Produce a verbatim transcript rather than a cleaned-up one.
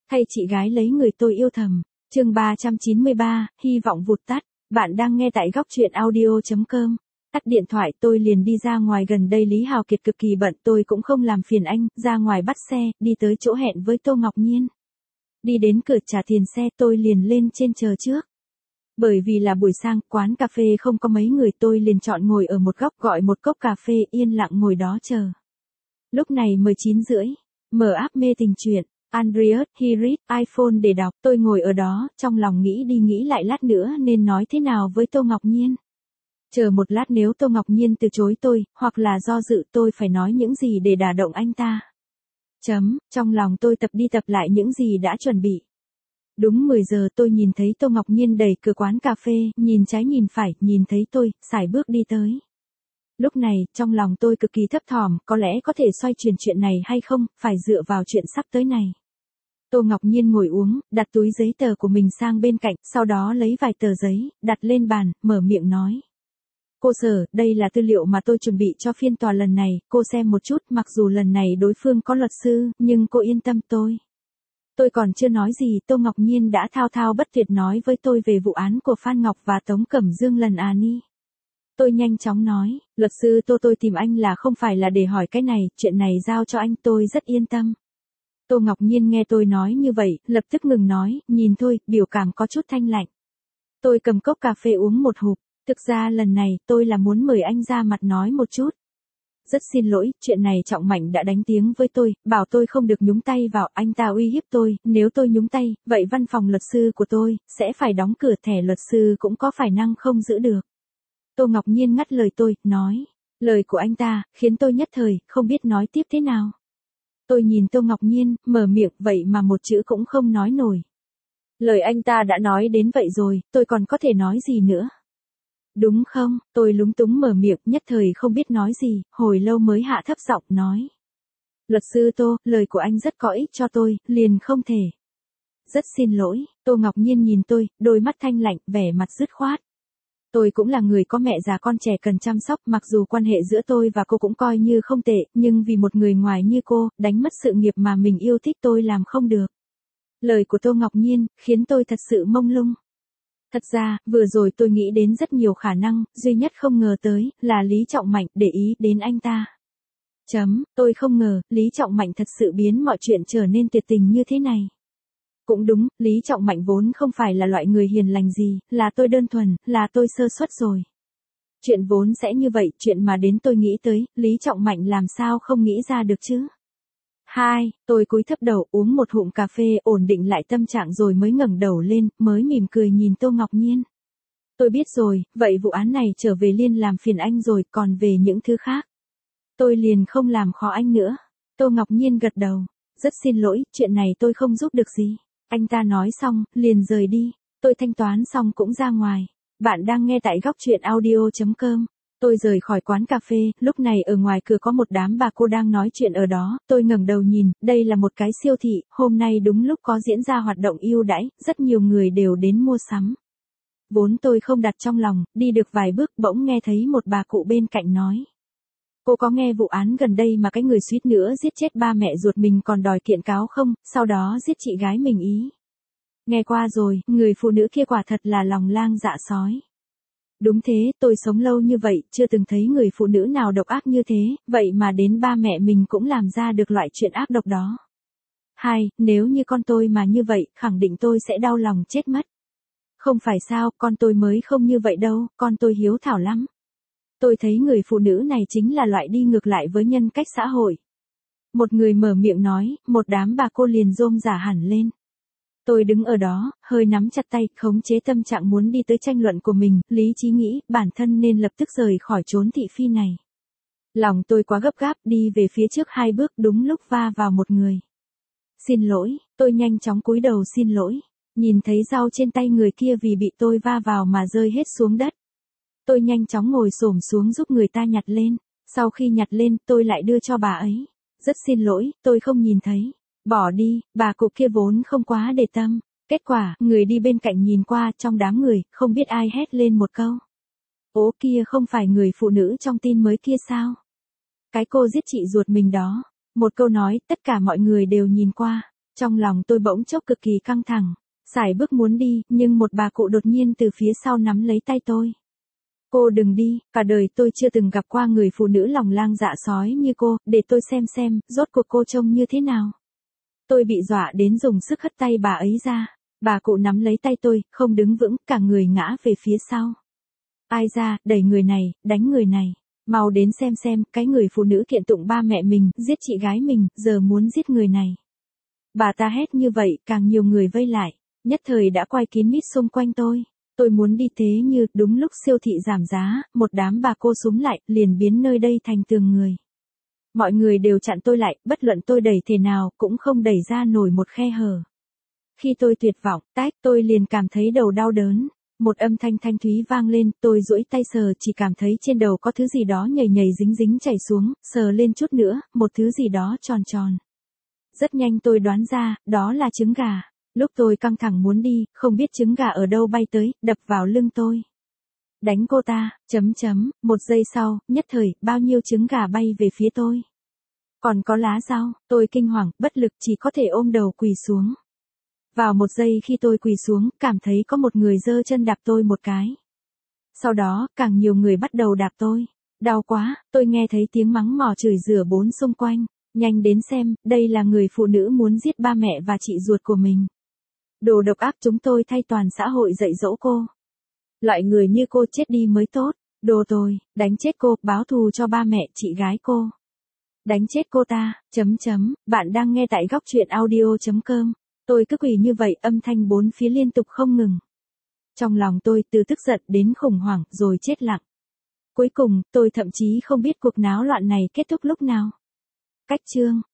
Thay chị gái lấy người tôi yêu thầm. Chương ba trăm chín mươi ba, hy vọng vụt tắt. Bạn đang nghe tại góc truyện audio chấm com. Tắt điện thoại tôi liền đi ra ngoài, gần đây Lý Hào Kiệt cực kỳ bận, tôi cũng không làm phiền anh, ra ngoài bắt xe, đi tới chỗ hẹn với Tô Ngọc Nhiên. Đi đến cửa trả tiền xe tôi liền lên trên chờ trước. Bởi vì là buổi sáng, quán cà phê không có mấy người, tôi liền chọn ngồi ở một góc gọi một cốc cà phê, yên lặng ngồi đó chờ. Lúc này mười chín rưỡi, mở app mê tình truyện, Andreas Hirit, iPhone để đọc, tôi ngồi ở đó, trong lòng nghĩ đi nghĩ lại lát nữa nên nói thế nào với Tô Ngọc Nhiên. Chờ một lát nếu Tô Ngọc Nhiên từ chối tôi, hoặc là do dự tôi phải nói những gì để đả động anh ta. Chấm, trong lòng tôi tập đi tập lại những gì đã chuẩn bị. Đúng mười giờ tôi nhìn thấy Tô Ngọc Nhiên đẩy cửa quán cà phê, nhìn trái nhìn phải, nhìn thấy tôi, sải bước đi tới. Lúc này, trong lòng tôi cực kỳ thấp thỏm, có lẽ có thể xoay chuyển chuyện này hay không, phải dựa vào chuyện sắp tới này. Tô Ngọc Nhiên ngồi uống, đặt túi giấy tờ của mình sang bên cạnh, sau đó lấy vài tờ giấy, đặt lên bàn, mở miệng nói. Cô Sở, đây là tư liệu mà tôi chuẩn bị cho phiên tòa lần này, cô xem một chút, mặc dù lần này đối phương có luật sư, nhưng cô yên tâm tôi. Tôi còn chưa nói gì, Tô Ngọc Nhiên đã thao thao bất tuyệt nói với tôi về vụ án của Phan Ngọc và Tống Cẩm Dương lần à ni. Tôi nhanh chóng nói, luật sư Tô, tôi tìm anh là không phải là để hỏi cái này, chuyện này giao cho anh, tôi rất yên tâm. Tô Ngọc Nhiên nghe tôi nói như vậy, lập tức ngừng nói, nhìn thôi, biểu cảm có chút thanh lạnh. Tôi cầm cốc cà phê uống một hụp, thực ra lần này tôi là muốn mời anh ra mặt nói một chút. Rất xin lỗi, chuyện này Trọng Mạnh đã đánh tiếng với tôi, bảo tôi không được nhúng tay vào, anh ta uy hiếp tôi, nếu tôi nhúng tay, vậy văn phòng luật sư của tôi, sẽ phải đóng cửa, thẻ luật sư cũng có khả năng không giữ được. Tô Ngọc Nhiên ngắt lời tôi, nói, lời của anh ta, khiến tôi nhất thời, không biết nói tiếp thế nào. Tôi nhìn Tô Ngọc Nhiên, mở miệng, vậy mà một chữ cũng không nói nổi. Lời anh ta đã nói đến vậy rồi, tôi còn có thể nói gì nữa? Đúng không, tôi lúng túng mở miệng, nhất thời không biết nói gì, hồi lâu mới hạ thấp giọng nói. Luật sư Tô, lời của anh rất có ích cho tôi, liền không thể. Rất xin lỗi, Tô Ngọc Nhiên nhìn tôi, đôi mắt thanh lạnh, vẻ mặt dứt khoát. Tôi cũng là người có mẹ già con trẻ cần chăm sóc, mặc dù quan hệ giữa tôi và cô cũng coi như không tệ, nhưng vì một người ngoài như cô, đánh mất sự nghiệp mà mình yêu thích tôi làm không được. Lời của Tô Ngọc Nhiên, khiến tôi thật sự mông lung. Thật ra, vừa rồi tôi nghĩ đến rất nhiều khả năng, duy nhất không ngờ tới, là Lý Trọng Mạnh, để ý đến anh ta. Chấm, tôi không ngờ, Lý Trọng Mạnh thật sự biến mọi chuyện trở nên tuyệt tình như thế này. Cũng đúng, Lý Trọng Mạnh vốn không phải là loại người hiền lành gì, là tôi đơn thuần, là tôi sơ suất rồi. Chuyện vốn sẽ như vậy, chuyện mà đến tôi nghĩ tới, Lý Trọng Mạnh làm sao không nghĩ ra được chứ. Hai, tôi cúi thấp đầu uống một hụm cà phê ổn định lại tâm trạng rồi mới ngẩng đầu lên, mới mỉm cười nhìn Tô Ngọc Nhiên. Tôi biết rồi, vậy vụ án này trở về Liên làm phiền anh rồi, còn về những thứ khác. Tôi liền không làm khó anh nữa. Tô Ngọc Nhiên gật đầu. Rất xin lỗi, chuyện này tôi không giúp được gì. Anh ta nói xong, liền rời đi. Tôi thanh toán xong cũng ra ngoài. Bạn đang nghe tại góc truyện audio chấm com. Tôi rời khỏi quán cà phê, lúc này ở ngoài cửa có một đám bà cô đang nói chuyện ở đó, tôi ngẩng đầu nhìn, đây là một cái siêu thị, hôm nay đúng lúc có diễn ra hoạt động ưu đãi, rất nhiều người đều đến mua sắm. Vốn tôi không đặt trong lòng, đi được vài bước bỗng nghe thấy một bà cụ bên cạnh nói. Cô có nghe vụ án gần đây mà cái người suýt nữa giết chết ba mẹ ruột mình còn đòi kiện cáo không, sau đó giết chị gái mình ý. Nghe qua rồi, người phụ nữ kia quả thật là lòng lang dạ sói. Đúng thế, tôi sống lâu như vậy, chưa từng thấy người phụ nữ nào độc ác như thế, vậy mà đến ba mẹ mình cũng làm ra được loại chuyện ác độc đó. Hai, nếu như con tôi mà như vậy, khẳng định tôi sẽ đau lòng chết mất. Không phải sao, con tôi mới không như vậy đâu, con tôi hiếu thảo lắm. Tôi thấy người phụ nữ này chính là loại đi ngược lại với nhân cách xã hội. Một người mở miệng nói, một đám bà cô liền rôm rả hẳn lên. Tôi đứng ở đó, hơi nắm chặt tay, khống chế tâm trạng muốn đi tới tranh luận của mình, lý trí nghĩ, bản thân nên lập tức rời khỏi chốn thị phi này. Lòng tôi quá gấp gáp, đi về phía trước hai bước đúng lúc va vào một người. Xin lỗi, tôi nhanh chóng cúi đầu xin lỗi, nhìn thấy rau trên tay người kia vì bị tôi va vào mà rơi hết xuống đất. Tôi nhanh chóng ngồi xổm xuống giúp người ta nhặt lên, sau khi nhặt lên, tôi lại đưa cho bà ấy. Rất xin lỗi, tôi không nhìn thấy. Bỏ đi, bà cụ kia vốn không quá để tâm. Kết quả, người đi bên cạnh nhìn qua trong đám người, không biết ai hét lên một câu. Ố kia không phải người phụ nữ trong tin mới kia sao? Cái cô giết chị ruột mình đó. Một câu nói, tất cả mọi người đều nhìn qua. Trong lòng tôi bỗng chốc cực kỳ căng thẳng, sải bước muốn đi, nhưng một bà cụ đột nhiên từ phía sau nắm lấy tay tôi. Cô đừng đi, cả đời tôi chưa từng gặp qua người phụ nữ lòng lang dạ sói như cô, để tôi xem xem, rốt cuộc cô trông như thế nào. Tôi bị dọa đến dùng sức hất tay bà ấy ra, bà cụ nắm lấy tay tôi, không đứng vững, cả người ngã về phía sau. Ai ra, đẩy người này, đánh người này, mau đến xem xem, cái người phụ nữ kiện tụng ba mẹ mình, giết chị gái mình, giờ muốn giết người này. Bà ta hét như vậy, càng nhiều người vây lại, nhất thời đã quay kín mít xung quanh tôi. Tôi muốn đi thế như, đúng lúc siêu thị giảm giá, một đám bà cô súng lại, liền biến nơi đây thành tường người. Mọi người đều chặn tôi lại, bất luận tôi đẩy thế nào, cũng không đẩy ra nổi một khe hở. Khi tôi tuyệt vọng, tách, tôi liền cảm thấy đầu đau đớn. Một âm thanh thanh thúy vang lên, tôi duỗi tay sờ, chỉ cảm thấy trên đầu có thứ gì đó nhầy nhầy dính dính chảy xuống, sờ lên chút nữa, một thứ gì đó tròn tròn. Rất nhanh tôi đoán ra, đó là trứng gà. Lúc tôi căng thẳng muốn đi, không biết trứng gà ở đâu bay tới, đập vào lưng tôi. Đánh cô ta, chấm chấm, một giây sau, nhất thời, bao nhiêu trứng gà bay về phía tôi. Còn có lá rau, tôi kinh hoàng, bất lực chỉ có thể ôm đầu quỳ xuống. Vào một giây khi tôi quỳ xuống, cảm thấy có một người giơ chân đạp tôi một cái. Sau đó, càng nhiều người bắt đầu đạp tôi. Đau quá, tôi nghe thấy tiếng mắng mỏ chửi rủa bốn xung quanh. Nhanh đến xem, đây là người phụ nữ muốn giết ba mẹ và chị ruột của mình. Đồ độc ác, chúng tôi thay toàn xã hội dạy dỗ cô. Loại người như cô chết đi mới tốt. Đồ tôi, đánh chết cô, báo thù cho ba mẹ, chị gái cô. Đánh chết cô ta, chấm chấm, bạn đang nghe tại góc truyện audio chấm com. Tôi cứ quỳ như vậy, âm thanh bốn phía liên tục không ngừng. Trong lòng tôi từ tức giận đến khủng hoảng, rồi chết lặng. Cuối cùng, tôi thậm chí không biết cuộc náo loạn này kết thúc lúc nào. Cách chương